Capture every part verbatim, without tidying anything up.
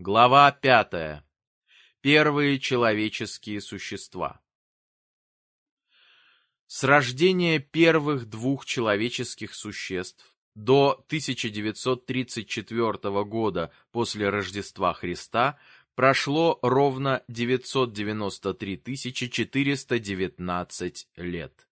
Глава пятая. Первые человеческие существа. С рождения первых двух человеческих существ до тысяча девятьсот тридцать четвёртого года после Рождества Христа прошло ровно девятьсот девяносто три тысячи четыреста девятнадцать лет.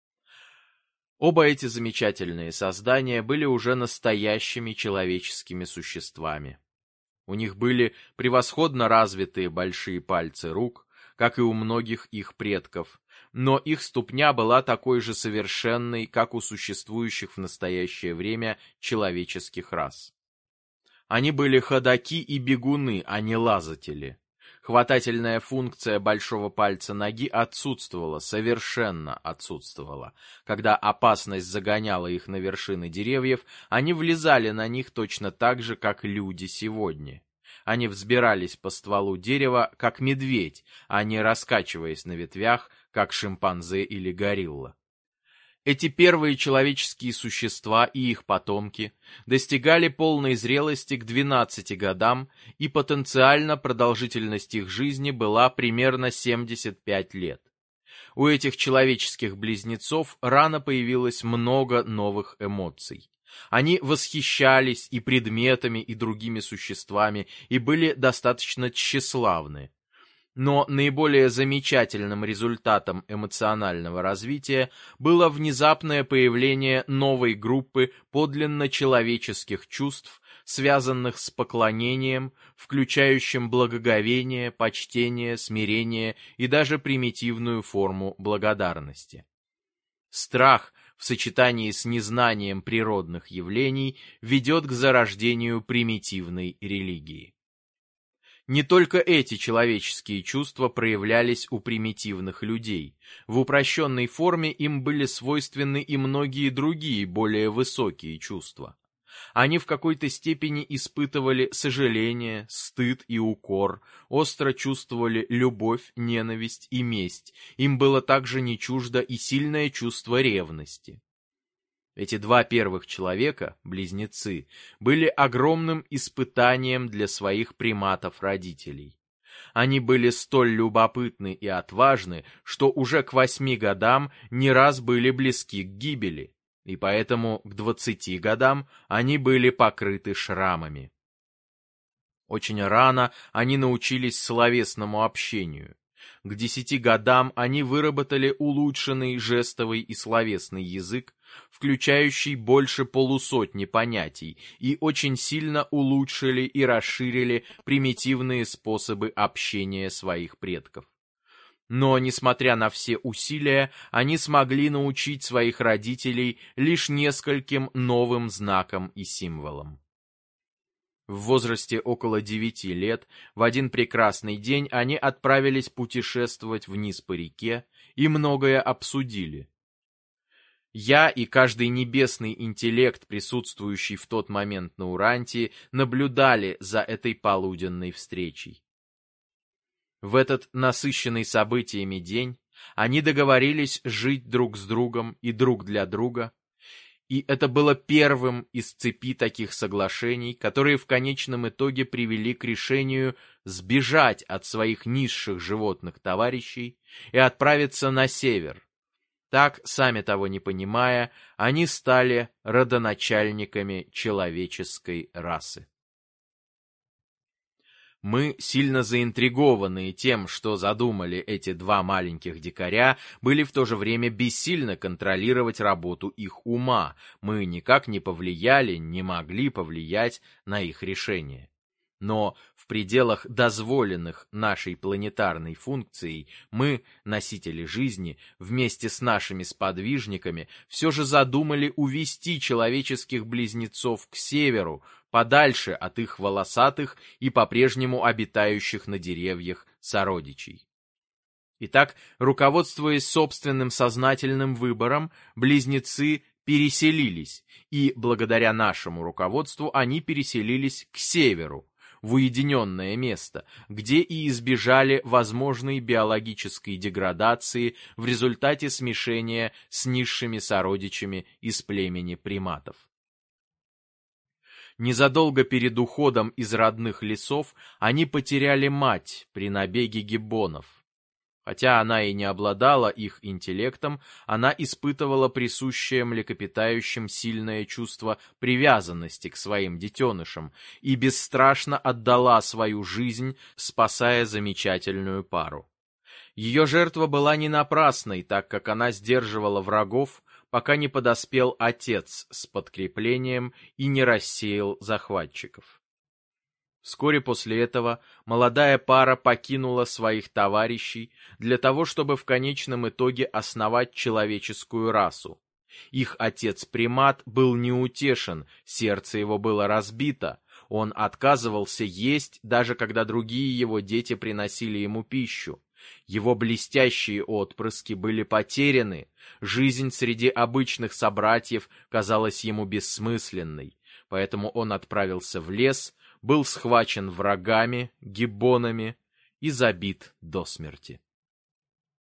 Оба эти замечательные создания были уже настоящими человеческими существами. У них были превосходно развитые большие пальцы рук, как и у многих их предков, но их ступня была такой же совершенной, как у существующих в настоящее время человеческих рас. Они были ходоки и бегуны, а не лазатели. Хватательная функция большого пальца ноги отсутствовала, совершенно отсутствовала. Когда опасность загоняла их на вершины деревьев, они влезали на них точно так же, как люди сегодня. Они взбирались по стволу дерева, как медведь, а не раскачиваясь на ветвях, как шимпанзе или горилла. Эти первые человеческие существа и их потомки достигали полной зрелости к двенадцати годам, и потенциально продолжительность их жизни была примерно семьдесят пять лет. У этих человеческих близнецов рано появилось много новых эмоций. Они восхищались и предметами, и другими существами, и были достаточно тщеславны. Но наиболее замечательным результатом эмоционального развития было внезапное появление новой группы подлинно человеческих чувств, связанных с поклонением, включающим благоговение, почтение, смирение и даже примитивную форму благодарности. Страх в сочетании с незнанием природных явлений ведет к зарождению примитивной религии. Не только эти человеческие чувства проявлялись у примитивных людей. В упрощенной форме им были свойственны и многие другие, более высокие чувства. Они в какой-то степени испытывали сожаление, стыд и укор, остро чувствовали любовь, ненависть и месть. Им было также не чуждо и сильное чувство ревности. Эти два первых человека, близнецы, были огромным испытанием для своих приматов-родителей. Они были столь любопытны и отважны, что уже к восьми годам не раз были близки к гибели, и поэтому к двадцати годам они были покрыты шрамами. Очень рано они научились словесному общению. К десяти годам они выработали улучшенный жестовый и словесный язык, включающий больше полусотни понятий, и очень сильно улучшили и расширили примитивные способы общения своих предков. Но, несмотря на все усилия, они смогли научить своих родителей лишь нескольким новым знакам и символам. В возрасте около девяти лет в один прекрасный день они отправились путешествовать вниз по реке и многое обсудили. Я и каждый небесный интеллект, присутствующий в тот момент на Урантии, наблюдали за этой полуденной встречей. В этот насыщенный событиями день они договорились жить друг с другом и друг для друга, и это было первым из цепи таких соглашений, которые в конечном итоге привели к решению сбежать от своих низших животных товарищей и отправиться на север. Так, сами того не понимая, они стали родоначальниками человеческой расы. Мы, сильно заинтригованные тем, что задумали эти два маленьких дикаря, были в то же время бессильны контролировать работу их ума. Мы никак не повлияли, не могли повлиять на их решение. Но в пределах дозволенных нашей планетарной функцией мы, носители жизни, вместе с нашими сподвижниками, все же задумали увести человеческих близнецов к северу, подальше от их волосатых и по-прежнему обитающих на деревьях сородичей. Итак, руководствуясь собственным сознательным выбором, близнецы переселились, и благодаря нашему руководству они переселились к северу, в уединенное место, где и избежали возможной биологической деградации в результате смешения с низшими сородичами из племени приматов. Незадолго перед уходом из родных лесов они потеряли мать при набеге гиббонов. Хотя она и не обладала их интеллектом, она испытывала присущее млекопитающим сильное чувство привязанности к своим детенышам и бесстрашно отдала свою жизнь, спасая замечательную пару. Ее жертва была не напрасной, так как она сдерживала врагов, пока не подоспел отец с подкреплением и не рассеял захватчиков. Вскоре после этого молодая пара покинула своих товарищей для того, чтобы в конечном итоге основать человеческую расу. Их отец-примат был неутешен, сердце его было разбито, он отказывался есть, даже когда другие его дети приносили ему пищу. Его блестящие отпрыски были потеряны, жизнь среди обычных собратьев казалась ему бессмысленной, поэтому он отправился в лес, был схвачен врагами, гиббонами и забит до смерти.